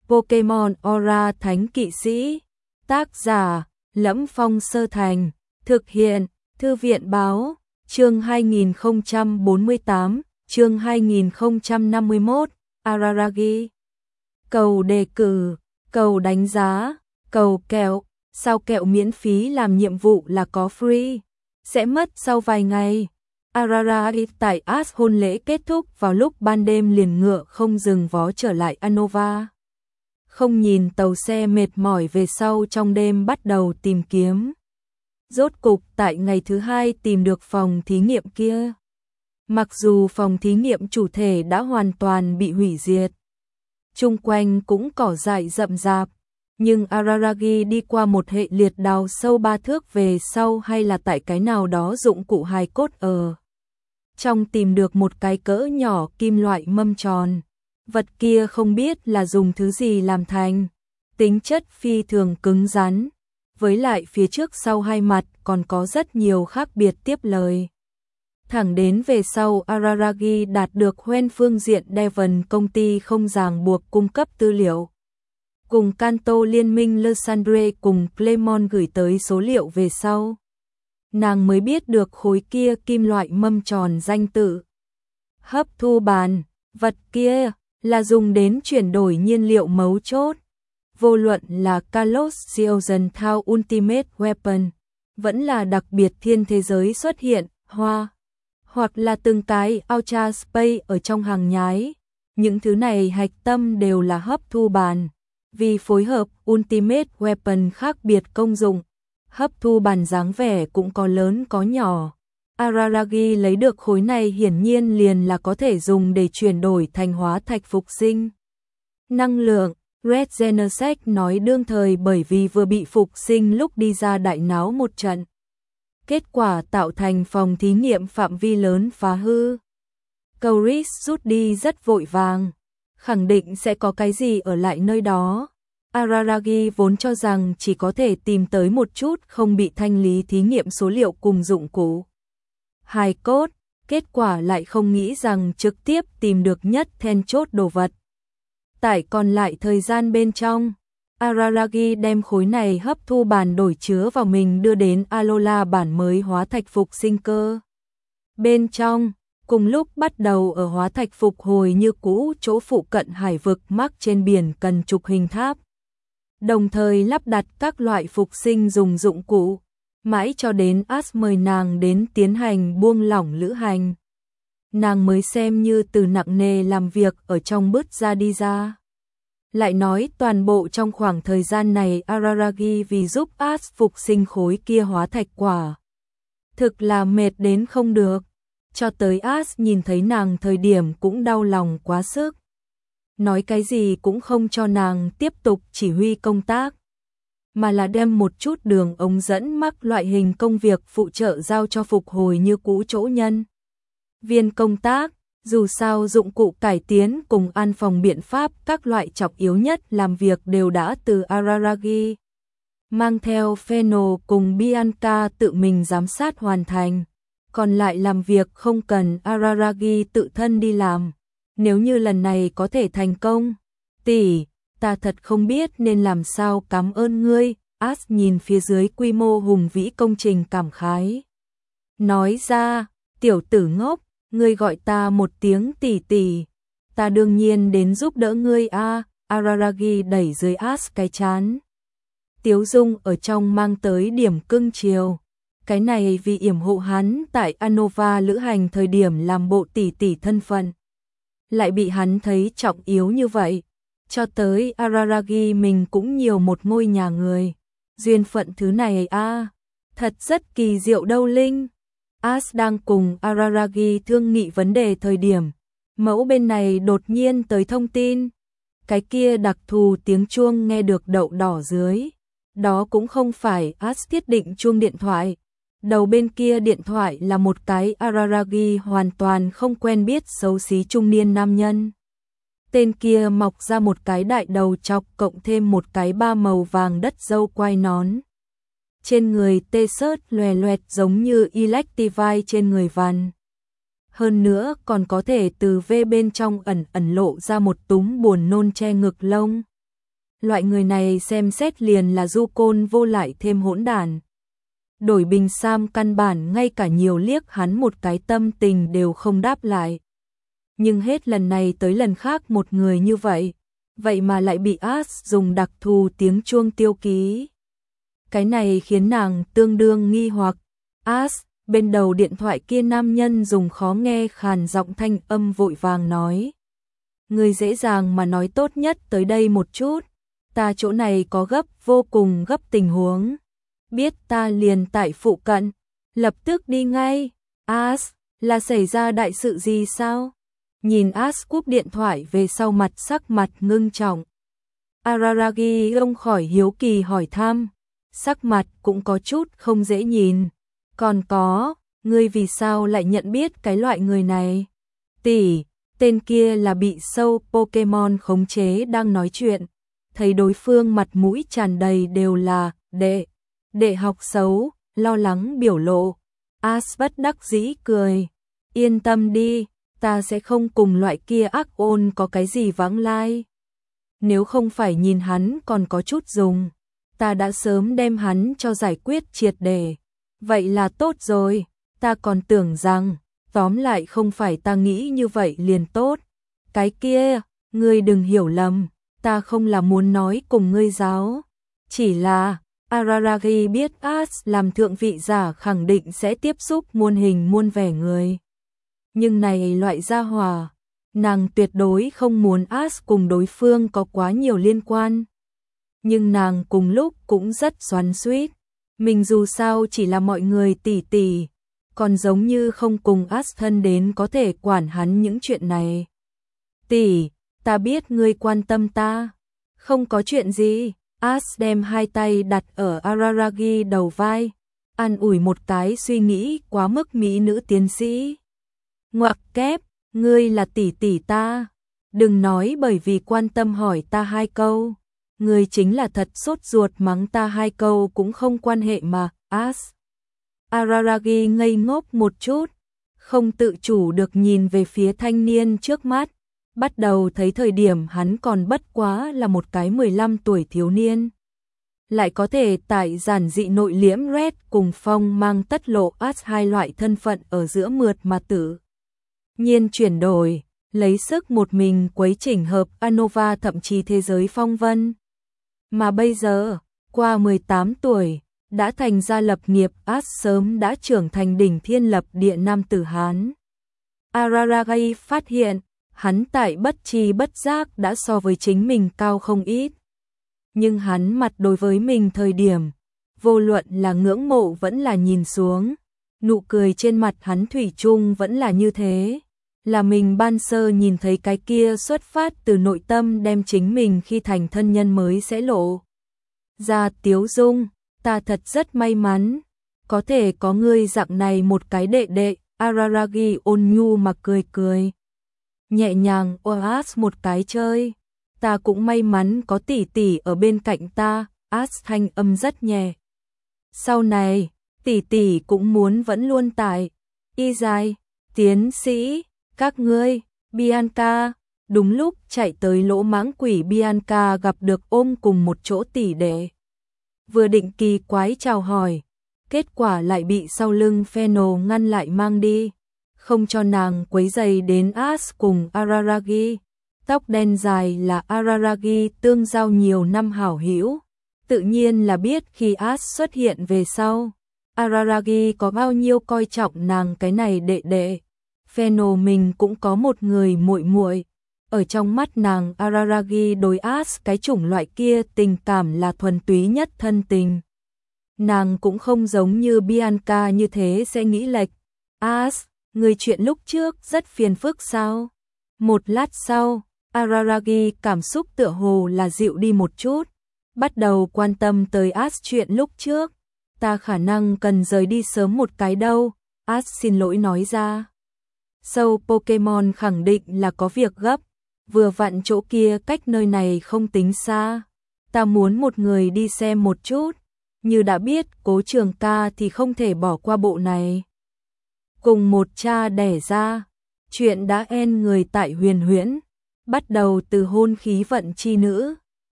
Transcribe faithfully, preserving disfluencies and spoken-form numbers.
Pokemon Aura Thánh Kỵ Sĩ. Tác giả: Lẫm Phong Sơ Thành. Thực hiện: Thư viện Báo. Chương hai nghìn không trăm bốn mươi tám, chương hai nghìn không trăm năm mươi mốt, Araragi. Cầu đề cử, cầu đánh giá, cầu kẹo. Sao kẹo miễn phí làm nhiệm vụ là có free? Sẽ mất sau vài ngày. Araragi tại As hôn lễ kết thúc vào lúc ban đêm liền ngựa không dừng vó trở lại Unova. Không nhìn tàu xe mệt mỏi về sau trong đêm bắt đầu tìm kiếm. Rốt cục tại ngày thứ hai tìm được phòng thí nghiệm kia. Mặc dù phòng thí nghiệm chủ thể đã hoàn toàn bị hủy diệt, chung quanh cũng cỏ dại rậm rạp, nhưng Araragi đi qua một hệ liệt đào sâu ba thước về sau hay là tại cái nào đó dụng cụ hài cốt ở trong tìm được một cái cỡ nhỏ kim loại mâm tròn. Vật kia không biết là dùng thứ gì làm thành, tính chất phi thường cứng rắn, với lại phía trước sau hai mặt còn có rất nhiều khác biệt tiếp lời. Thẳng đến về sau Araragi đạt được Hoen phương diện Devon công ty không ràng buộc cung cấp tư liệu. Cùng Kanto Liên minh Lysandre cùng Clemon gửi tới số liệu về sau. Nàng mới biết được khối kia kim loại mâm tròn danh tự. Hấp thu bàn, vật kia là dùng đến chuyển đổi nhiên liệu mấu chốt. Vô luận là Kalos Siozen Thao Ultimate Weapon, vẫn là đặc biệt thiên thế giới xuất hiện, hoa, hoặc là từng cái Ultra Space ở trong hàng nhái. Những thứ này hạch tâm đều là hấp thu bàn. Vì phối hợp Ultimate Weapon khác biệt công dụng, hấp thu bàn dáng vẻ cũng có lớn có nhỏ. Araragi lấy được khối này hiển nhiên liền là có thể dùng để chuyển đổi thành hóa thạch phục sinh năng lượng. Red Genesect nói đương thời bởi vì vừa bị phục sinh lúc đi ra đại náo một trận, kết quả tạo thành phòng thí nghiệm phạm vi lớn phá hư. Couris rút đi rất vội vàng, khẳng định sẽ có cái gì ở lại nơi đó. Araragi vốn cho rằng chỉ có thể tìm tới một chút không bị thanh lý thí nghiệm số liệu cùng dụng cụ hài cốt, kết quả lại không nghĩ rằng trực tiếp tìm được nhất then chốt đồ vật. Tại còn lại thời gian bên trong, Araragi đem khối này hấp thu bàn đổi chứa vào mình đưa đến Alola bản mới hóa thạch phục sinh cơ. Bên trong, cùng lúc bắt đầu ở hóa thạch phục hồi như cũ chỗ phụ cận hải vực mắc trên biển cần trục hình tháp. Đồng thời lắp đặt các loại phục sinh dùng dụng cụ, mãi cho đến As mời nàng đến tiến hành buông lỏng lữ hành. Nàng mới xem như từ nặng nề làm việc ở trong bứt ra đi ra. Lại nói toàn bộ trong khoảng thời gian này Araragi vì giúp As phục sinh khối kia hóa thạch quả. Thực là mệt đến không được, cho tới As nhìn thấy nàng thời điểm cũng đau lòng quá sức. Nói cái gì cũng không cho nàng tiếp tục chỉ huy công tác, mà là đem một chút đường ống dẫn mắc loại hình công việc phụ trợ giao cho phục hồi như cũ chỗ nhân viên công tác. Dù sao dụng cụ cải tiến cùng an phòng biện pháp các loại trọng yếu nhất làm việc đều đã từ Araragi mang theo Pheno cùng Bianca tự mình giám sát hoàn thành, còn lại làm việc không cần Araragi tự thân đi làm. Nếu như lần này có thể thành công, tỷ, ta thật không biết nên làm sao cảm ơn ngươi. As nhìn phía dưới quy mô hùng vĩ công trình cảm khái, nói ra, tiểu tử ngốc, ngươi gọi ta một tiếng tỷ tỷ, ta đương nhiên đến giúp đỡ ngươi a. À. Araragi đẩy dưới As cái chán, tiếu dung ở trong mang tới điểm cưng chiều. Cái này vì yểm hộ hắn tại Unova lữ hành thời điểm làm bộ tỷ tỷ thân phận, lại bị hắn thấy trọng yếu như vậy. Cho tới Araragi mình cũng nhiều một ngôi nhà người. Duyên phận thứ này a, à, thật rất kỳ diệu đâu Linh. As đang cùng Araragi thương nghị vấn đề thời điểm, mẫu bên này đột nhiên tới thông tin. Cái kia đặc thù tiếng chuông nghe được đậu đỏ dưới. Đó cũng không phải As thiết định chuông điện thoại. Đầu bên kia điện thoại là một cái Araragi hoàn toàn không quen biết xấu xí trung niên nam nhân. Tên kia mọc ra một cái đại đầu chọc cộng thêm một cái ba màu vàng đất râu quai nón. Trên người tê sớt loè loẹt giống như Electivire trên người Văn. Hơn nữa còn có thể từ vê bên trong ẩn ẩn lộ ra một túm buồn nôn che ngực lông. Loại người này xem xét liền là du côn vô lại thêm hỗn đản. Đổi Bình Sam căn bản ngay cả nhiều liếc hắn một cái tâm tình đều không đáp lại. Nhưng hết lần này tới lần khác một người như vậy, vậy mà lại bị As dùng đặc thù tiếng chuông tiêu ký. Cái này khiến nàng tương đương nghi hoặc. As, bên đầu điện thoại kia nam nhân dùng khó nghe khàn giọng thanh âm vội vàng nói. Người dễ dàng mà nói tốt nhất tới đây một chút, ta chỗ này có gấp vô cùng gấp tình huống. Biết ta liền tại phụ cận, lập tức đi ngay. As, là xảy ra đại sự gì sao? Nhìn As cúp điện thoại về sau mặt sắc mặt ngưng trọng. Araragi không khỏi hiếu kỳ hỏi thăm, sắc mặt cũng có chút không dễ nhìn. Còn có, ngươi vì sao lại nhận biết cái loại người này? Tỷ, tên kia là bị sâu Pokemon khống chế đang nói chuyện. Thấy đối phương mặt mũi tràn đầy đều là đệ, đệ học xấu, lo lắng biểu lộ. As bất đắc dĩ cười. Yên tâm đi, ta sẽ không cùng loại kia ác ôn có cái gì vãng lai. Nếu không phải nhìn hắn còn có chút dùng, ta đã sớm đem hắn cho giải quyết triệt để. Vậy là tốt rồi, ta còn tưởng rằng, tóm lại không phải ta nghĩ như vậy liền tốt. Cái kia, ngươi đừng hiểu lầm, ta không là muốn nói cùng ngươi giáo. Chỉ là, Araragi biết As làm thượng vị giả khẳng định sẽ tiếp xúc muôn hình muôn vẻ người. Nhưng này loại gia hòa, nàng tuyệt đối không muốn As cùng đối phương có quá nhiều liên quan. Nhưng nàng cùng lúc cũng rất xoắn xuýt. Mình dù sao chỉ là mọi người tỷ tỷ, còn giống như không cùng As thân đến có thể quản hắn những chuyện này. Tỷ, ta biết ngươi quan tâm ta. Không có chuyện gì. As đem hai tay đặt ở Araragi đầu vai, an ủi một cái suy nghĩ quá mức mỹ nữ tiến sĩ. Ngoặc kép, ngươi là tỷ tỷ ta. Đừng nói bởi vì quan tâm hỏi ta hai câu. Ngươi chính là thật sốt ruột mắng ta hai câu cũng không quan hệ mà. As. Araragi ngây ngốc một chút, không tự chủ được nhìn về phía thanh niên trước mắt. Bắt đầu thấy thời điểm hắn còn bất quá là một cái mười lăm tuổi thiếu niên. Lại có thể tại giản dị nội liễm Red cùng Phong mang tất lộ As hai loại thân phận ở giữa mượt mà tử nhiên chuyển đổi, lấy sức một mình quấy chỉnh hợp Anova thậm chí thế giới phong vân. Mà bây giờ, qua mười tám tuổi, đã thành gia lập nghiệp As sớm đã trưởng thành đỉnh thiên lập địa nam tử Hán. Araragi phát hiện, hắn tại bất tri bất giác đã so với chính mình cao không ít. Nhưng hắn mặt đối với mình thời điểm, vô luận là ngưỡng mộ vẫn là nhìn xuống, nụ cười trên mặt hắn thủy chung vẫn là như thế. Là mình ban sơ nhìn thấy cái kia xuất phát từ nội tâm đem chính mình khi thành thân nhân mới sẽ lộ ra tiếu dung. Ta thật rất may mắn, có thể có ngươi dạng này một cái đệ đệ. Araragi ôn nhu mà cười cười, nhẹ nhàng As một cái chơi. Ta cũng may mắn có tỷ tỷ ở bên cạnh ta. As thanh âm rất nhẹ. Sau này, tỷ tỷ cũng muốn vẫn luôn tại y dài, tiến sĩ, các ngươi. Bianca, đúng lúc chạy tới lỗ mãng quỷ Bianca gặp được ôm cùng một chỗ tỷ đệ. Vừa định kỳ quái chào hỏi, kết quả lại bị sau lưng Pheno ngăn lại mang đi, không cho nàng quấy rầy đến As cùng Araragi. Tóc đen dài là Araragi tương giao nhiều năm hảo hữu, tự nhiên là biết khi As xuất hiện về sau, Araragi có bao nhiêu coi trọng nàng cái này đệ đệ. Pheno mình cũng có một người muội muội. Ở trong mắt nàng Araragi đối As cái chủng loại kia tình cảm là thuần túy nhất thân tình. Nàng cũng không giống như Bianca như thế sẽ nghĩ lệch. As, người chuyện lúc trước rất phiền phức sao? Một lát sau, Araragi cảm xúc tựa hồ là dịu đi một chút, bắt đầu quan tâm tới As chuyện lúc trước. Ta khả năng cần rời đi sớm một cái đâu. As xin lỗi nói ra. Sâu Pokemon khẳng định là có việc gấp, vừa vặn chỗ kia cách nơi này không tính xa. Ta muốn một người đi xem một chút, như đã biết Cố Trường Ca thì không thể bỏ qua bộ này. Cùng một cha đẻ ra, chuyện đã en người tại Huyền Huyễn, bắt đầu từ hôn khí vận chi nữ.